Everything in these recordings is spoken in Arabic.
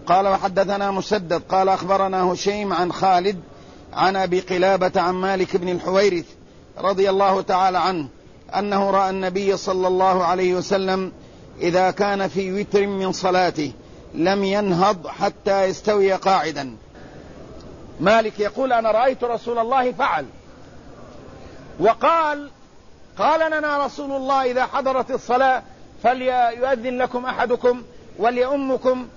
قال وحدثنا مسدد قال أخبرنا هشيم عن خالد عن أبي قلابة عن مالك بن الحويرث رضي الله تعالى عنه أنه رأى النبي صلى الله عليه وسلم إذا كان في وتر من صلاته لم ينهض حتى يستوي قاعدا. مالك يقول أنا رأيت رسول الله فعل، وقال لنا رسول الله إذا حضرت الصلاة فليؤذن لكم أحدكم وليؤمكم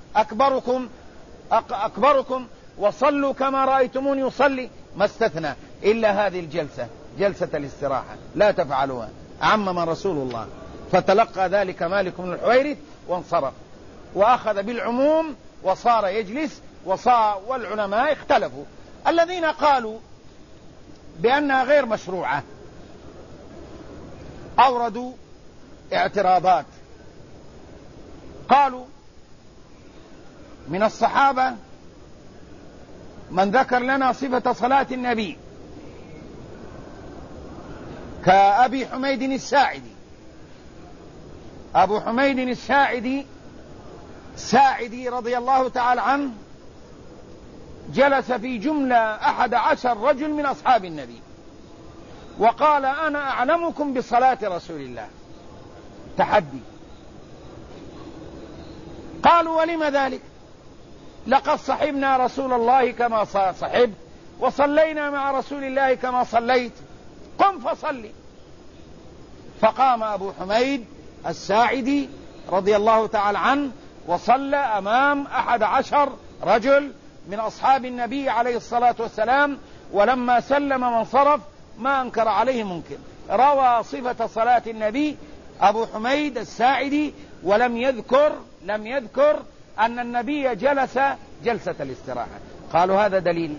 أكبركم وصلوا كما رأيتموني يصلي، ما استثنى إلا هذه الجلسة، جلسة الاستراحة لا تفعلوها، عمم رسول الله. فتلقى ذلك مالك بن الحويرث وانصرف وأخذ بالعموم وصار يجلس، والعلماء اختلفوا. الذين قالوا بأنها غير مشروعة أوردوا اعتراضات. قالوا من الصحابة من ذكر لنا صفة صلاة النبي كأبي حميد الساعدي. أبو حميد الساعدي رضي الله تعالى عنه جلس في جملة 11 رجل من أصحاب النبي وقال أنا أعلمكم بصلاة رسول الله، تحدي. قالوا ولم ذلك؟ لقد صحبنا رسول الله كما صحبت وصلينا مع رسول الله كما صليت، قم فصلي. فقام أبو حميد الساعدي رضي الله تعالى عنه وصلى أمام 11 رجل من أصحاب النبي عليه الصلاة والسلام، ولما سلم وانصرف ما أنكر عليه منكر. روى صفة صلاة النبي أبو حميد الساعدي ولم يذكر أن النبي جلس جلسة الاستراحة. قالوا هذا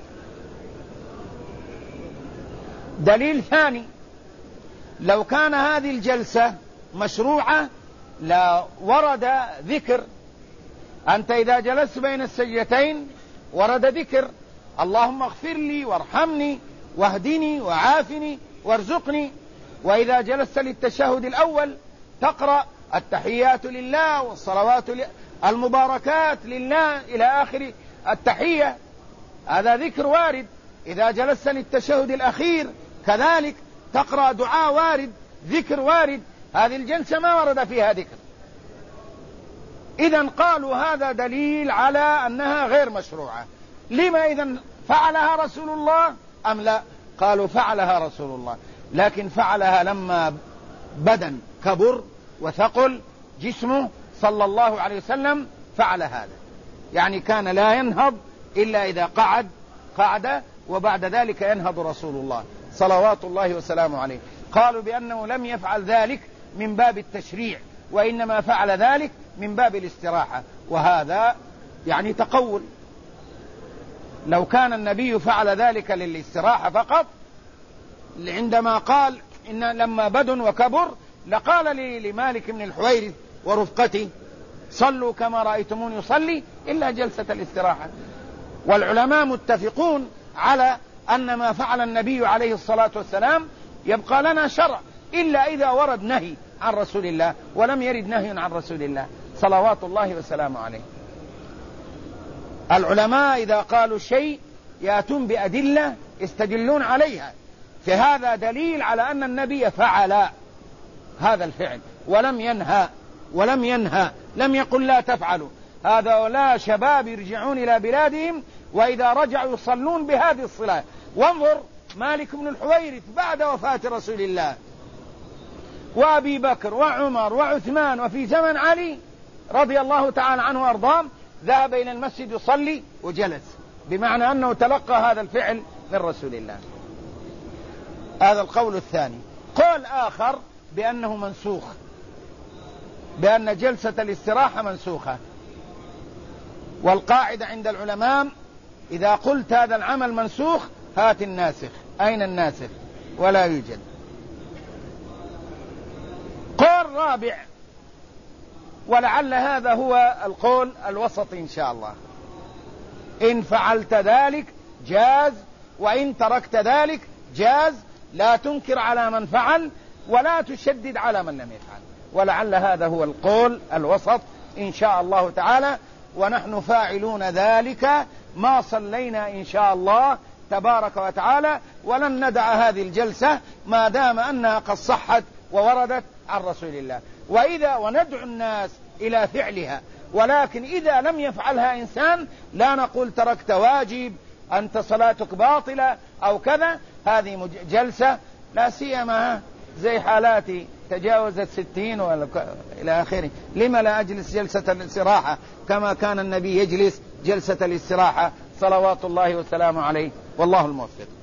دليل ثاني، لو كان هذه الجلسة مشروعة لا ورد ذكر. أنت إذا جلست بين السجدتين ورد ذكر اللهم اغفر لي وارحمني واهدني وعافني وارزقني. وإذا جلست للتشهد الأول تقرأ التحيات لله والصلوات المباركات لله إلى آخر التحية، هذا ذكر وارد. إذا جلست للتشهد الأخير كذلك تقرأ دعاء وارد، ذكر وارد. هذه الجلسة ما ورد فيها ذكر. إذن قالوا هذا دليل على أنها غير مشروعة. لما إذن فعلها رسول الله أم لا؟ قالوا فعلها رسول الله، لكن فعلها لما بدن كبر وثقل جسمه صلى الله عليه وسلم، فعل هذا. يعني كان لا ينهض إلا إذا قعد وبعد ذلك ينهض رسول الله صلوات الله وسلامه عليه. قالوا بأنه لم يفعل ذلك من باب التشريع، وإنما فعل ذلك من باب الاستراحة، وهذا يعني تقول. لو كان النبي فعل ذلك للاستراحة فقط، عندما قال إن لما بدن وكبر لقال لمالك بن الحويرث ورفقته صلوا كما رأيتمون يصلي إلا جلسة الاستراحة. والعلماء متفقون على أن ما فعل النبي عليه الصلاة والسلام يبقى لنا شرع إلا إذا ورد نهي عن رسول الله، ولم يرد نهي عن رسول الله صلوات الله وسلامه عليه. العلماء إذا قالوا شيء يأتون بأدلة يستدلون عليها، فهذا دليل على أن النبي فعل هذا الفعل ولم ينهى، لم يقل لا تفعلوا. هذا شباب يرجعون إلى بلادهم وإذا رجعوا يصلون بهذه الصلاة. وانظر مالك بن الحويرث بعد وفاة رسول الله وأبي بكر وعمر وعثمان وفي زمن علي رضي الله تعالى عنه وأرضاه ذهب إلى المسجد يصلي وجلس، بمعنى أنه تلقى هذا الفعل من رسول الله. هذا القول الثاني. قول آخر بأنه منسوخ، بأن جلسة الاستراحة منسوخة. والقاعدة عند العلماء إذا قلت هذا العمل منسوخ هات الناسخ. أين الناسخ؟ ولا يوجد. قول رابع، ولعل هذا هو القول الوسط إن شاء الله، إن فعلت ذلك جاز وإن تركت ذلك جاز، لا تنكر على من فعل ولا تشدد على من لم يفعل. ولعل هذا هو القول الوسط إن شاء الله تعالى، ونحن فاعلون ذلك ما صلينا إن شاء الله تبارك وتعالى، ولن ندع هذه الجلسة ما دام أنها قد صحت ووردت عن رسول الله، وندعو الناس إلى فعلها. ولكن إذا لم يفعلها إنسان لا نقول تركت واجب، أنت صلاتك باطلة أو كذا. هذه جلسة لا سيما زي حالاتي تجاوزت 60 إلى آخره، لما لا أجلس جلسة الاستراحة كما كان النبي يجلس جلسة الاستراحة صلوات الله وسلامه عليه، والله الموفق.